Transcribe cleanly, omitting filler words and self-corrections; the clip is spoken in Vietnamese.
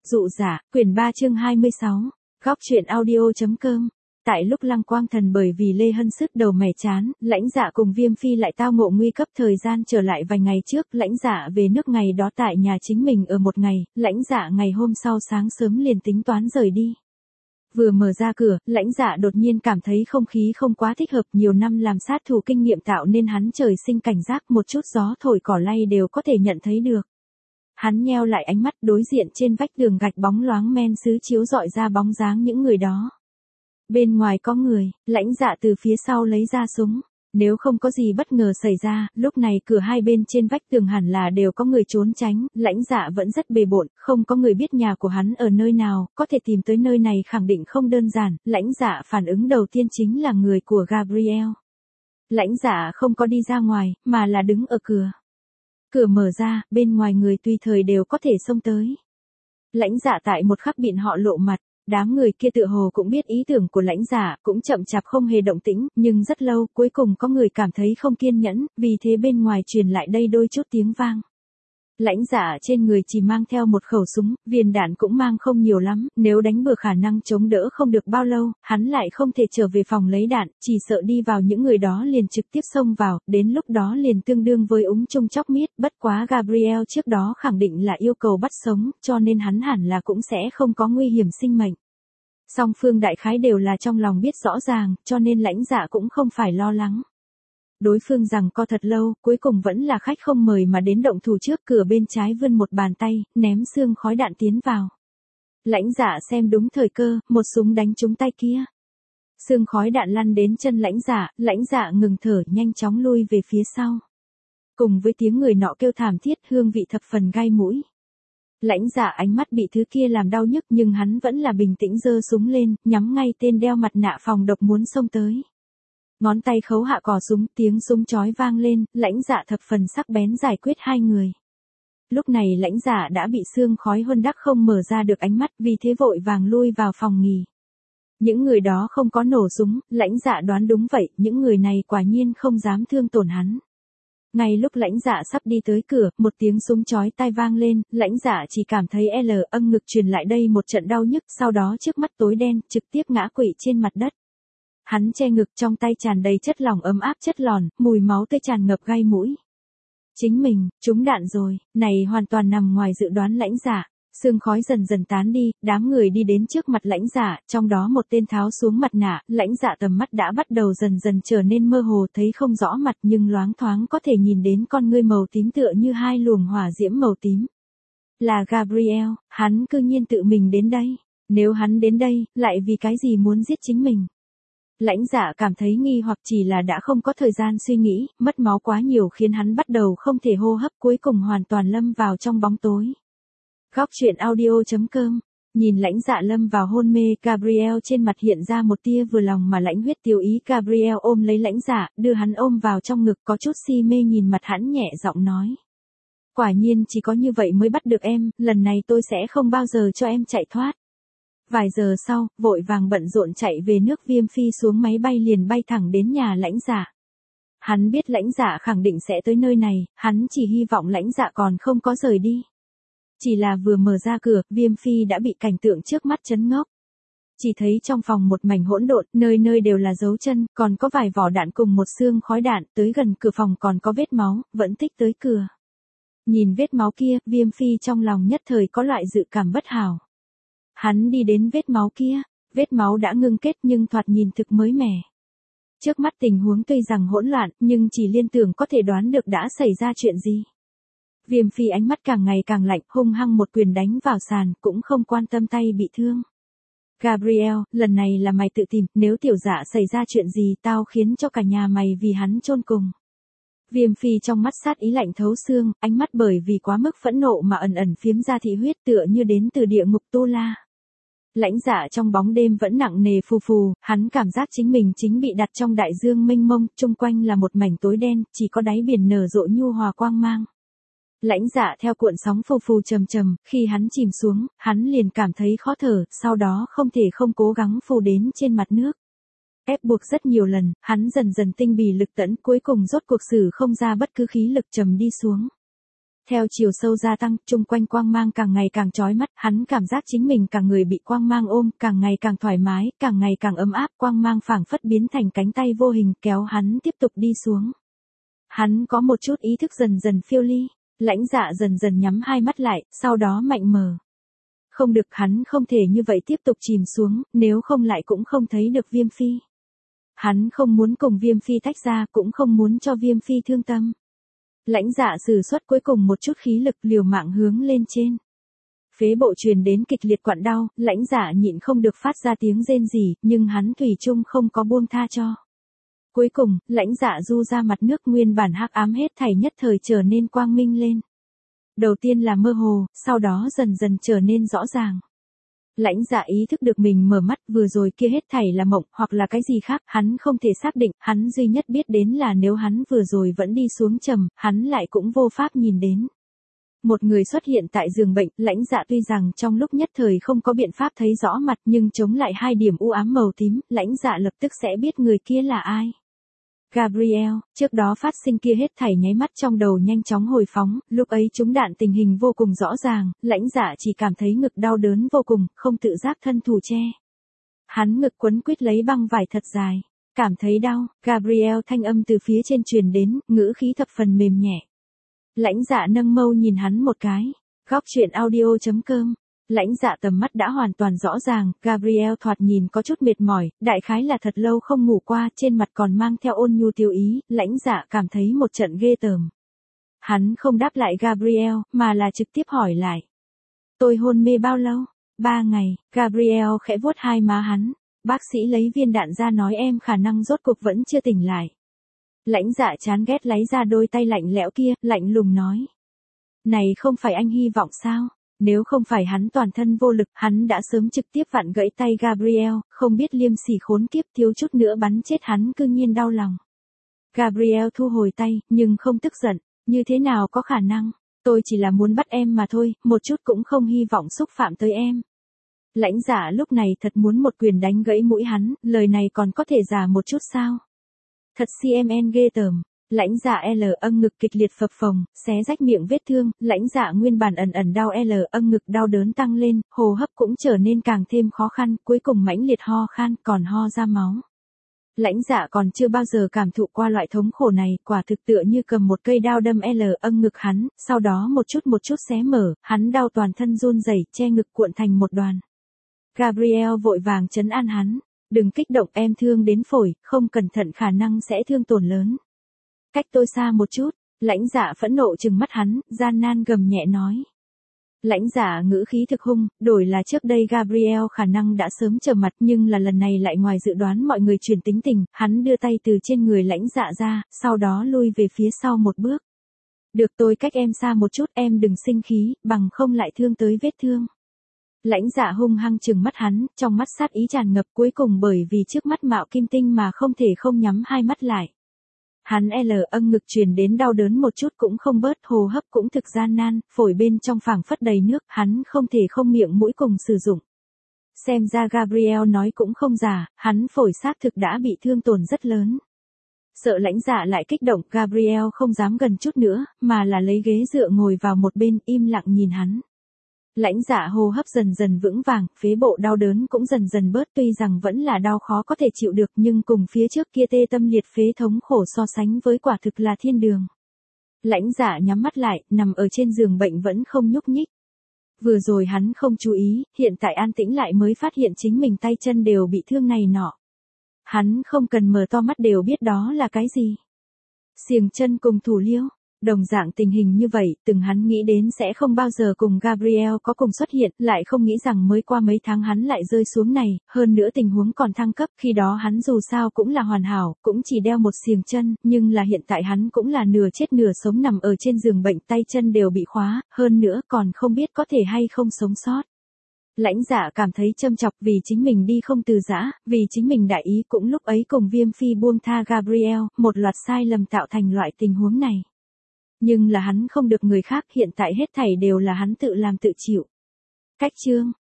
Dụ giả, quyển 3 chương 26, góc truyện audio.com. Tại lúc Lăng Quang Thần bởi vì Lê Hân sứt đầu mẻ chán, Lãnh Dạ cùng Viêm Phi lại tao ngộ nguy cấp thời gian trở lại vài ngày trước, Lãnh Dạ về nước ngày đó tại nhà chính mình ở một ngày, Lãnh Dạ ngày hôm sau sáng sớm liền tính toán rời đi. Vừa mở ra cửa, Lãnh Dạ đột nhiên cảm thấy không khí không quá thích hợp, nhiều năm làm sát thủ kinh nghiệm tạo nên hắn trời sinh cảnh giác, một chút gió thổi cỏ lay đều có thể nhận thấy được. Hắn nheo lại ánh mắt, đối diện trên vách tường gạch bóng loáng men sứ chiếu rọi ra bóng dáng những người đó. Bên ngoài có người, Lãnh Dạ từ phía sau lấy ra súng. Nếu không có gì bất ngờ xảy ra, lúc này cửa hai bên trên vách tường hẳn là đều có người trốn tránh, Lãnh Dạ vẫn rất bề bộn, không có người biết nhà của hắn ở nơi nào, có thể tìm tới nơi này khẳng định không đơn giản, Lãnh Dạ phản ứng đầu tiên chính là người của Gabriel. Lãnh Dạ không có đi ra ngoài, mà là đứng ở cửa. Cửa mở ra, bên ngoài người tùy thời đều có thể xông tới. Lãnh Dạ tại một khắc bị họ lộ mặt, đám người kia tựa hồ cũng biết ý tưởng của Lãnh Dạ, cũng chậm chạp không hề động tĩnh, nhưng rất lâu, cuối cùng có người cảm thấy không kiên nhẫn, vì thế bên ngoài truyền lại đây đôi chút tiếng vang. Lãnh Dạ trên người chỉ mang theo một khẩu súng, viên đạn cũng mang không nhiều lắm, nếu đánh bừa khả năng chống đỡ không được bao lâu, hắn lại không thể trở về phòng lấy đạn, chỉ sợ đi vào những người đó liền trực tiếp xông vào, đến lúc đó liền tương đương với úng chung chóc miết, bất quá Gabriel trước đó khẳng định là yêu cầu bắt sống, cho nên hắn hẳn là cũng sẽ không có nguy hiểm sinh mệnh. Song phương đại khái đều là trong lòng biết rõ ràng, cho nên Lãnh Dạ cũng không phải lo lắng. Đối phương rằng co thật lâu, cuối cùng vẫn là khách không mời mà đến động thủ trước, cửa bên trái vươn một bàn tay, ném xương khói đạn tiến vào. Lãnh Dạ xem đúng thời cơ, một súng đánh trúng tay kia. Xương khói đạn lăn đến chân Lãnh Dạ ngừng thở, nhanh chóng lui về phía sau. Cùng với tiếng người nọ kêu thảm thiết, hương vị thập phần gai mũi. Lãnh Dạ ánh mắt bị thứ kia làm đau nhức, nhưng hắn vẫn là bình tĩnh giơ súng lên, nhắm ngay tên đeo mặt nạ phòng độc muốn xông tới. Ngón tay khấu hạ cò súng, tiếng súng chói vang lên, Lãnh Dạ thập phần sắc bén giải quyết hai người. Lúc này Lãnh Dạ đã bị xương khói huân đắc không mở ra được ánh mắt, vì thế vội vàng lui vào phòng nghỉ. Những người đó không có nổ súng, Lãnh Dạ đoán đúng vậy, những người này quả nhiên không dám thương tổn hắn. Ngay lúc Lãnh Dạ sắp đi tới cửa, một tiếng súng chói tai vang lên, Lãnh Dạ chỉ cảm thấy âm ngực truyền lại đây một trận đau nhức, sau đó trước mắt tối đen, trực tiếp ngã quỵ trên mặt đất. Hắn che ngực, trong tay tràn đầy chất lỏng ấm áp chất lỏng, mùi máu tươi tràn ngập gai mũi. Chính mình, trúng đạn rồi, này hoàn toàn nằm ngoài dự đoán Lãnh Dạ. Sương khói dần dần tán đi, đám người đi đến trước mặt Lãnh Dạ, trong đó một tên tháo xuống mặt nạ, Lãnh Dạ tầm mắt đã bắt đầu dần dần trở nên mơ hồ, thấy không rõ mặt nhưng loáng thoáng có thể nhìn đến con ngươi màu tím tựa như hai luồng hỏa diễm màu tím. Là Gabriel, hắn cư nhiên tự mình đến đây. Nếu hắn đến đây, lại vì cái gì muốn giết chính mình? Lãnh Dạ cảm thấy nghi hoặc, chỉ là đã không có thời gian suy nghĩ, mất máu quá nhiều khiến hắn bắt đầu không thể hô hấp, cuối cùng hoàn toàn lâm vào trong bóng tối. Góc truyện audio.com. Nhìn Lãnh Dạ lâm vào hôn mê, Gabriel trên mặt hiện ra một tia vừa lòng mà lãnh huyết tiêu ý. Gabriel ôm lấy Lãnh Dạ, đưa hắn ôm vào trong ngực, có chút si mê nhìn mặt hắn, nhẹ giọng nói. Quả nhiên chỉ có như vậy mới bắt được em, lần này tôi sẽ không bao giờ cho em chạy thoát. Vài giờ sau, vội vàng bận rộn chạy về nước, Viêm Phi xuống máy bay liền bay thẳng đến nhà Lãnh Dạ. Hắn biết Lãnh Dạ khẳng định sẽ tới nơi này, hắn chỉ hy vọng Lãnh Dạ còn không có rời đi. Chỉ là vừa mở ra cửa, Viêm Phi đã bị cảnh tượng trước mắt chấn ngốc. Chỉ thấy trong phòng một mảnh hỗn độn, nơi nơi đều là dấu chân, còn có vài vỏ đạn cùng một xương khói đạn, tới gần cửa phòng còn có vết máu, vẫn tích tới cửa. Nhìn vết máu kia, Viêm Phi trong lòng nhất thời có loại dự cảm bất hảo. Hắn đi đến vết máu đã ngưng kết nhưng thoạt nhìn thực mới mẻ. Trước mắt tình huống tuy rằng hỗn loạn, nhưng chỉ liên tưởng có thể đoán được đã xảy ra chuyện gì. Viêm Phi ánh mắt càng ngày càng lạnh, hung hăng một quyền đánh vào sàn, cũng không quan tâm tay bị thương. Gabriel, lần này là mày tự tìm, nếu tiểu Dạ xảy ra chuyện gì tao khiến cho cả nhà mày vì hắn chôn cùng. Viêm Phi trong mắt sát ý lạnh thấu xương, ánh mắt bởi vì quá mức phẫn nộ mà ẩn ẩn phiếm ra thị huyết, tựa như đến từ địa ngục Tu La. Lãnh Dạ trong bóng đêm vẫn nặng nề phù phù, hắn cảm giác chính mình chính bị đặt trong đại dương mênh mông, chung quanh là một mảnh tối đen, chỉ có đáy biển nở rộ nhu hòa quang mang. Lãnh Dạ theo cuộn sóng phù phù trầm trầm, khi hắn chìm xuống, hắn liền cảm thấy khó thở, sau đó không thể không cố gắng phù đến trên mặt nước. Ép buộc rất nhiều lần, hắn dần dần tinh bì lực tẫn, cuối cùng rốt cuộc sử không ra bất cứ khí lực, trầm đi xuống. Theo chiều sâu gia tăng, chung quanh quang mang càng ngày càng chói mắt, hắn cảm giác chính mình cả người bị quang mang ôm, càng ngày càng thoải mái, càng ngày càng ấm áp, quang mang phảng phất biến thành cánh tay vô hình kéo hắn tiếp tục đi xuống. Hắn có một chút ý thức dần dần phiêu ly, Lãnh Dạ dần dần nhắm hai mắt lại, sau đó mạnh mở. Không được, hắn không thể như vậy tiếp tục chìm xuống, nếu không lại cũng không thấy được Viêm Phi. Hắn không muốn cùng Viêm Phi tách ra, cũng không muốn cho Viêm Phi thương tâm. Lãnh Dạ sử xuất cuối cùng một chút khí lực liều mạng hướng lên trên. Phế bộ truyền đến kịch liệt quặn đau, Lãnh Dạ nhịn không được phát ra tiếng rên rỉ, nhưng hắn thủy chung không có buông tha cho. Cuối cùng, Lãnh Dạ du ra mặt nước, nguyên bản hắc ám hết thảy nhất thời trở nên quang minh lên. Đầu tiên là mơ hồ, sau đó dần dần trở nên rõ ràng. Lãnh Dạ ý thức được mình mở mắt, vừa rồi kia hết thảy là mộng, hoặc là cái gì khác, hắn không thể xác định, hắn duy nhất biết đến là nếu hắn vừa rồi vẫn đi xuống trầm, hắn lại cũng vô pháp nhìn đến. Một người xuất hiện tại giường bệnh, Lãnh Dạ tuy rằng trong lúc nhất thời không có biện pháp thấy rõ mặt, nhưng chống lại hai điểm u ám màu tím, Lãnh Dạ lập tức sẽ biết người kia là ai. Gabriel, trước đó phát sinh kia hết thảy nháy mắt trong đầu nhanh chóng hồi phóng, lúc ấy trúng đạn tình hình vô cùng rõ ràng, Lãnh Dạ chỉ cảm thấy ngực đau đớn vô cùng, không tự giác thân thủ che. Hắn ngực quấn quýt lấy băng vải thật dài, cảm thấy đau, Gabriel thanh âm từ phía trên truyền đến, ngữ khí thập phần mềm nhẹ. Lãnh Dạ nâng mâu nhìn hắn một cái, góc chuyện audio.com. Lãnh Dạ tầm mắt đã hoàn toàn rõ ràng, Gabriel thoạt nhìn có chút mệt mỏi, đại khái là thật lâu không ngủ qua, trên mặt còn mang theo ôn nhu tiêu ý, Lãnh Dạ cảm thấy một trận ghê tởm. Hắn không đáp lại Gabriel, mà là trực tiếp hỏi lại. Tôi hôn mê bao lâu? 3 ngày, Gabriel khẽ vuốt hai má hắn, bác sĩ lấy viên đạn ra nói em khả năng rốt cuộc vẫn chưa tỉnh lại. Lãnh Dạ chán ghét lấy ra đôi tay lạnh lẽo kia, lạnh lùng nói. Này không phải anh hy vọng sao? Nếu không phải hắn toàn thân vô lực, hắn đã sớm trực tiếp vặn gãy tay Gabriel, không biết liêm sỉ khốn kiếp thiếu chút nữa bắn chết hắn, cư nhiên đau lòng. Gabriel thu hồi tay, nhưng không tức giận, như thế nào có khả năng, tôi chỉ là muốn bắt em mà thôi, một chút cũng không hy vọng xúc phạm tới em. Lãnh Dạ lúc này thật muốn một quyền đánh gãy mũi hắn, lời này còn có thể giả một chút sao? Thật CMN ghê tởm. Lãnh Dạ ngực kịch liệt phập phồng, xé rách miệng vết thương, Lãnh Dạ nguyên bản ẩn đau ngực đau đớn tăng lên, hô hấp cũng trở nên càng thêm khó khăn, cuối cùng mãnh liệt ho khan, còn ho ra máu. Lãnh Dạ còn chưa bao giờ cảm thụ qua loại thống khổ này, quả thực tựa như cầm một cây đao đâm ngực hắn, sau đó một chút xé mở, hắn đau toàn thân run rẩy, che ngực cuộn thành một đoàn. Gabriel vội vàng trấn an hắn, đừng kích động, em thương đến phổi, không cẩn thận khả năng sẽ thương tổn lớn. Cách tôi xa một chút, Lãnh Dạ phẫn nộ trừng mắt hắn, gian nan gầm nhẹ nói. Lãnh Dạ ngữ khí thực hung, đổi là trước đây Gabriel khả năng đã sớm trở mặt, nhưng là lần này lại ngoài dự đoán mọi người chuyển tính tình, hắn đưa tay từ trên người Lãnh Dạ ra, sau đó lui về phía sau một bước. Được, tôi cách em xa một chút, em đừng sinh khí, bằng không lại thương tới vết thương. Lãnh Dạ hung hăng trừng mắt hắn, trong mắt sát ý tràn ngập, cuối cùng bởi vì trước mắt mạo kim tinh mà không thể không nhắm hai mắt lại. Hắn ngực truyền đến đau đớn một chút cũng không bớt, hô hấp cũng thực gian nan, phổi bên trong phảng phất đầy nước, hắn không thể không miệng mũi cùng sử dụng. Xem ra Gabriel nói cũng không giả, hắn phổi xác thực đã bị thương tổn rất lớn. Sợ Lãnh Dạ lại kích động, Gabriel không dám gần chút nữa, mà là lấy ghế dựa ngồi vào một bên, im lặng nhìn hắn. Lãnh Dạ hô hấp dần dần vững vàng, phế bộ đau đớn cũng dần dần bớt, tuy rằng vẫn là đau khó có thể chịu được, nhưng cùng phía trước kia tê tâm liệt phế thống khổ so sánh với quả thực là thiên đường. Lãnh Dạ nhắm mắt lại, nằm ở trên giường bệnh vẫn không nhúc nhích. Vừa rồi hắn không chú ý, hiện tại an tĩnh lại mới phát hiện chính mình tay chân đều bị thương này nọ. Hắn không cần mở to mắt đều biết đó là cái gì. Xiềng chân cùng thủ liêu. Đồng dạng tình hình như vậy, từng hắn nghĩ đến sẽ không bao giờ cùng Gabriel có cùng xuất hiện, lại không nghĩ rằng mới qua mấy tháng hắn lại rơi xuống này, hơn nữa tình huống còn thăng cấp, khi đó hắn dù sao cũng là hoàn hảo, cũng chỉ đeo một xiềng chân, nhưng là hiện tại hắn cũng là nửa chết nửa sống nằm ở trên giường bệnh, tay chân đều bị khóa, hơn nữa còn không biết có thể hay không sống sót. Lãnh Dạ cảm thấy châm chọc vì chính mình đi không từ giã, vì chính mình đại ý cũng lúc ấy cùng Viêm Phi buông tha Gabriel, một loạt sai lầm tạo thành loại tình huống này. Nhưng là hắn không được người khác, hiện tại hết thảy đều là hắn tự làm tự chịu. Cách chương